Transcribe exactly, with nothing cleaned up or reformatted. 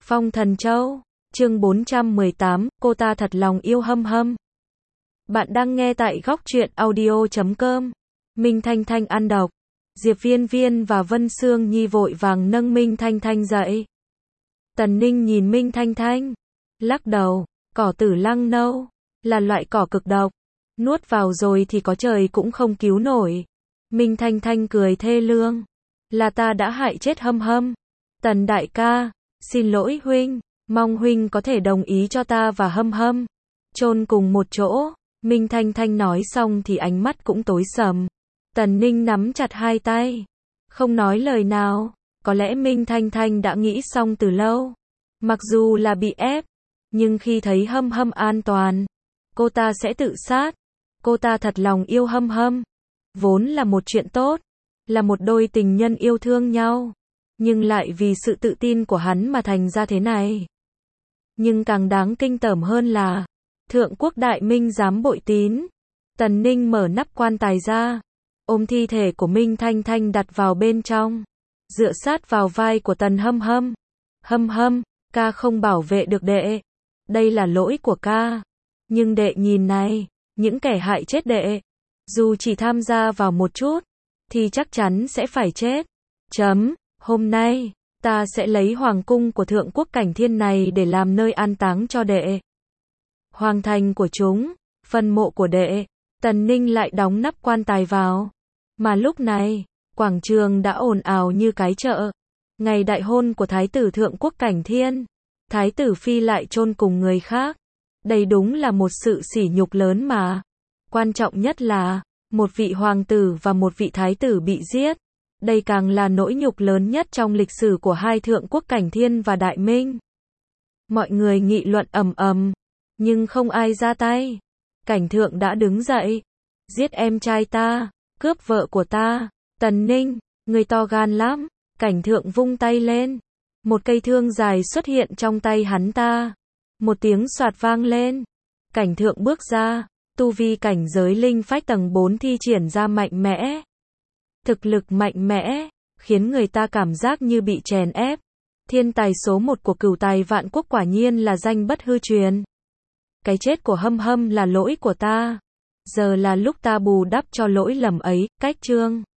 Phong Thần Châu, chương bốn trăm mười tám, cô ta thật lòng yêu Hâm Hâm. Bạn đang nghe tại góc truyện audio chấm com. Minh Thanh Thanh ăn độc. Diệp Viên Viên và Vân Sương Nhi vội vàng nâng Minh Thanh Thanh dậy. Tần Ninh nhìn Minh Thanh Thanh, lắc đầu, cỏ tử lăng nâu, là loại cỏ cực độc. Nuốt vào rồi thì có trời cũng không cứu nổi. Minh Thanh Thanh cười thê lương. Là ta đã hại chết Hâm Hâm. Tần đại ca, xin lỗi huynh, mong huynh có thể đồng ý cho ta và Hâm Hâm chôn cùng một chỗ. Minh Thanh Thanh nói xong thì ánh mắt cũng tối sầm. Tần Ninh nắm chặt hai tay, không nói lời nào. Có lẽ Minh Thanh Thanh đã nghĩ xong từ lâu. Mặc dù là bị ép, nhưng khi thấy Hâm Hâm an toàn, cô ta sẽ tự sát. Cô ta thật lòng yêu Hâm Hâm. Vốn là một chuyện tốt, là một đôi tình nhân yêu thương nhau, nhưng lại vì sự tự tin của hắn mà thành ra thế này. Nhưng càng đáng kinh tởm hơn là Thượng Quốc Đại Minh dám bội tín. Tần Ninh mở nắp quan tài ra, ôm thi thể của Minh Thanh Thanh đặt vào bên trong, dựa sát vào vai của Tần Hâm Hâm. Hâm Hâm, ca không bảo vệ được đệ. Đây là lỗi của ca. Nhưng đệ nhìn này, những kẻ hại chết đệ, dù chỉ tham gia vào một chút, thì chắc chắn sẽ phải chết. Chấm, hôm nay, ta sẽ lấy hoàng cung của Thượng Quốc Cảnh Thiên này để làm nơi an táng cho đệ. Hoàng thành của chúng, phần mộ của đệ. Tần Ninh lại đóng nắp quan tài vào. Mà lúc này, quảng trường đã ồn ào như cái chợ. Ngày đại hôn của Thái tử Thượng Quốc Cảnh Thiên, Thái tử Phi lại chôn cùng người khác. Đây đúng là một sự sỉ nhục lớn mà. Quan trọng nhất là, một vị hoàng tử và một vị thái tử bị giết. Đây càng là nỗi nhục lớn nhất trong lịch sử của hai Thượng Quốc Cảnh Thiên và Đại Minh. Mọi người nghị luận ầm ầm, nhưng không ai ra tay. Cảnh Thượng đã đứng dậy. Giết em trai ta, cướp vợ của ta. Tần Ninh, người to gan lắm. Cảnh Thượng vung tay lên. Một cây thương dài xuất hiện trong tay hắn ta. Một tiếng soạt vang lên. Cảnh Thượng bước ra. Tu vi cảnh giới linh phách tầng bốn thi triển ra mạnh mẽ. Thực lực mạnh mẽ, khiến người ta cảm giác như bị chèn ép. Thiên tài số một của Cửu Tài Vạn Quốc quả nhiên là danh bất hư truyền. Cái chết của Hâm Hâm là lỗi của ta. Giờ là lúc ta bù đắp cho lỗi lầm ấy. Cách chương